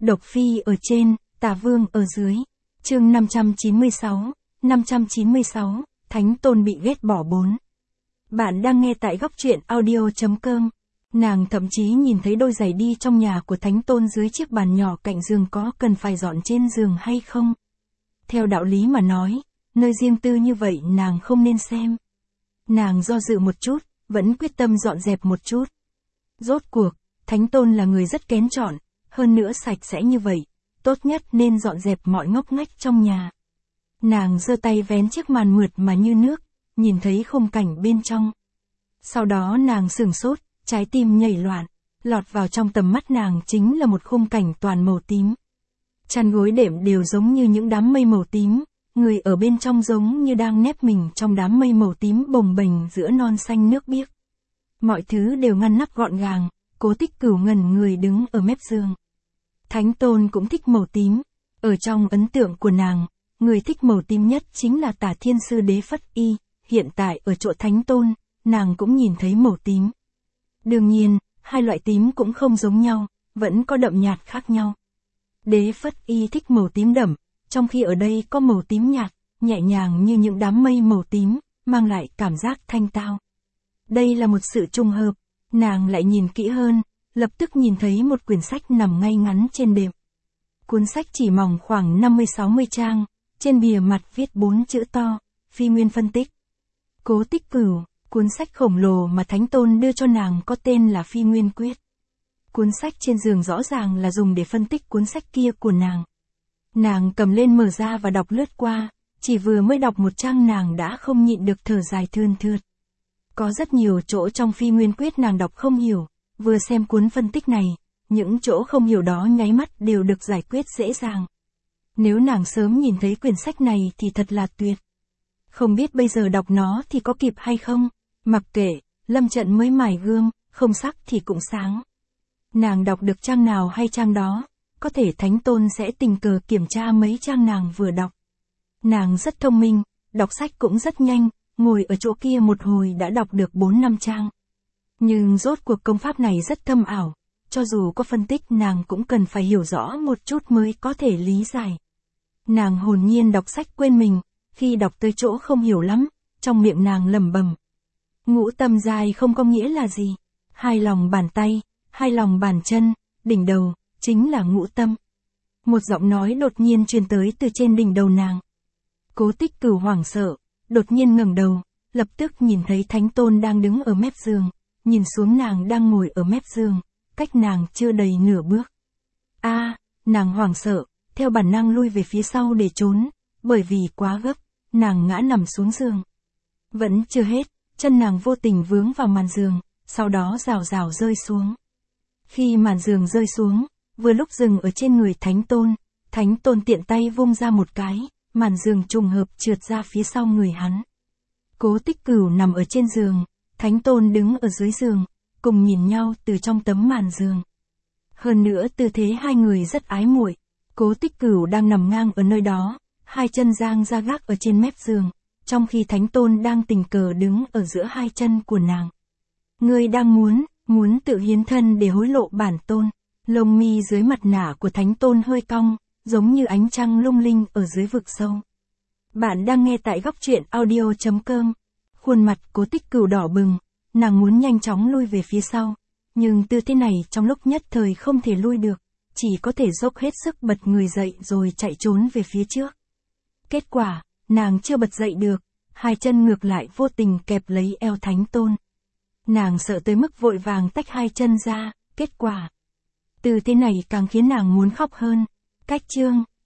Độc Phi ở trên, Tà Vương ở dưới. Chương 596, Thánh Tôn bị ghét bỏ 4. Bạn đang nghe tại góc truyện audio.com. Nàng thậm chí nhìn thấy đôi giày đi trong nhà của Thánh Tôn dưới chiếc bàn nhỏ cạnh giường có cần phải dọn trên giường hay không. Theo đạo lý mà nói, nơi riêng tư như vậy nàng không nên xem. Nàng do dự một chút, vẫn quyết tâm dọn dẹp một chút. Rốt cuộc, Thánh Tôn là người rất kén chọn, hơn nữa sạch sẽ như vậy, tốt nhất nên dọn dẹp mọi ngóc ngách trong nhà. Nàng giơ tay vén chiếc màn mượt mà như nước, nhìn thấy khung cảnh bên trong. Sau đó nàng sửng sốt, trái tim nhảy loạn, lọt vào trong tầm mắt nàng chính là một khung cảnh toàn màu tím. Chăn gối đệm đều giống như những đám mây màu tím, người ở bên trong giống như đang nép mình trong đám mây màu tím bồng bềnh giữa non xanh nước biếc. Mọi thứ đều ngăn nắp gọn gàng, Cố Tích Cửu ngẩn người đứng ở mép giường. Thánh Tôn cũng thích màu tím, ở trong ấn tượng của nàng, người thích màu tím nhất chính là Tả Thiên Sư Đế Phất Y, hiện tại ở chỗ Thánh Tôn, nàng cũng nhìn thấy màu tím. Đương nhiên, hai loại tím cũng không giống nhau, vẫn có đậm nhạt khác nhau. Đế Phất Y thích màu tím đậm, trong khi ở đây có màu tím nhạt, nhẹ nhàng như những đám mây màu tím, mang lại cảm giác thanh tao. Đây là một sự trùng hợp, nàng lại nhìn kỹ hơn, lập tức nhìn thấy một quyển sách nằm ngay ngắn trên đệm. Cuốn sách chỉ mỏng khoảng 50-60 trang, trên bìa mặt viết 4 chữ to, Phi Nguyên phân tích. Cố Tích Cửu, cuốn sách khổng lồ mà Thánh Tôn đưa cho nàng có tên là Phi Nguyên Quyết. Cuốn sách trên giường rõ ràng là dùng để phân tích cuốn sách kia của nàng. Nàng cầm lên mở ra và đọc lướt qua, chỉ vừa mới đọc một trang nàng đã không nhịn được thở dài thườn thượt. Có rất nhiều chỗ trong Phi Nguyên Quyết nàng đọc không hiểu, vừa xem cuốn phân tích này, những chỗ không hiểu đó nháy mắt đều được giải quyết dễ dàng. Nếu nàng sớm nhìn thấy quyển sách này thì thật là tuyệt. Không biết bây giờ đọc nó thì có kịp hay không, mặc kệ, lâm trận mới mài gươm, không sắc thì cũng sáng. Nàng đọc được trang nào hay trang đó, có thể Thánh Tôn sẽ tình cờ kiểm tra mấy trang nàng vừa đọc. Nàng rất thông minh, đọc sách cũng rất nhanh, ngồi ở chỗ kia một hồi đã đọc được 4-5 trang. Nhưng rốt cuộc công pháp này rất thâm ảo, cho dù có phân tích nàng cũng cần phải hiểu rõ một chút mới có thể lý giải. Nàng hồn nhiên đọc sách quên mình, khi đọc tới chỗ không hiểu lắm, trong miệng nàng lẩm bẩm. Ngũ tâm dài không có nghĩa là gì? Hai lòng bàn tay, hai lòng bàn chân, đỉnh đầu, chính là ngũ tâm. Một giọng nói đột nhiên truyền tới từ trên đỉnh đầu nàng. Cố Tích Cửu hoảng sợ, đột nhiên ngẩng đầu, lập tức nhìn thấy Thánh Tôn đang đứng ở mép giường, nhìn xuống nàng đang ngồi ở mép giường, cách nàng chưa đầy nửa bước. Nàng hoảng sợ, theo bản năng lui về phía sau để trốn, bởi vì quá gấp, nàng ngã nằm xuống giường. Vẫn chưa hết, chân nàng vô tình vướng vào màn giường, sau đó rào rào rơi xuống. Khi màn giường rơi xuống, vừa lúc dừng ở trên người Thánh Tôn tiện tay vung ra một cái, màn giường trùng hợp trượt ra phía sau người hắn. Cố Tích Cửu nằm ở trên giường, Thánh Tôn đứng ở dưới giường, cùng nhìn nhau từ trong tấm màn giường. Hơn nữa tư thế hai người rất ái muội. Cố Tích Cửu đang nằm ngang ở nơi đó, hai chân dang ra gác ở trên mép giường, trong khi Thánh Tôn đang tình cờ đứng ở giữa hai chân của nàng. Ngươi đang muốn tự hiến thân để hối lộ bản tôn. Lông mi dưới mặt nạ của Thánh Tôn hơi cong, giống như ánh trăng lung linh ở dưới vực sâu. Bạn đang nghe tại góc truyện audio.com. Khuôn mặt Cố Tích Cửu đỏ bừng, nàng muốn nhanh chóng lui về phía sau, nhưng tư thế này trong lúc nhất thời không thể lui được, chỉ có thể dốc hết sức bật người dậy rồi chạy trốn về phía trước. Kết quả, nàng chưa bật dậy được, hai chân ngược lại vô tình kẹp lấy eo Thánh Tôn. Nàng sợ tới mức vội vàng tách hai chân ra, kết quả. Tư thế này càng khiến nàng muốn khóc hơn. Cách chương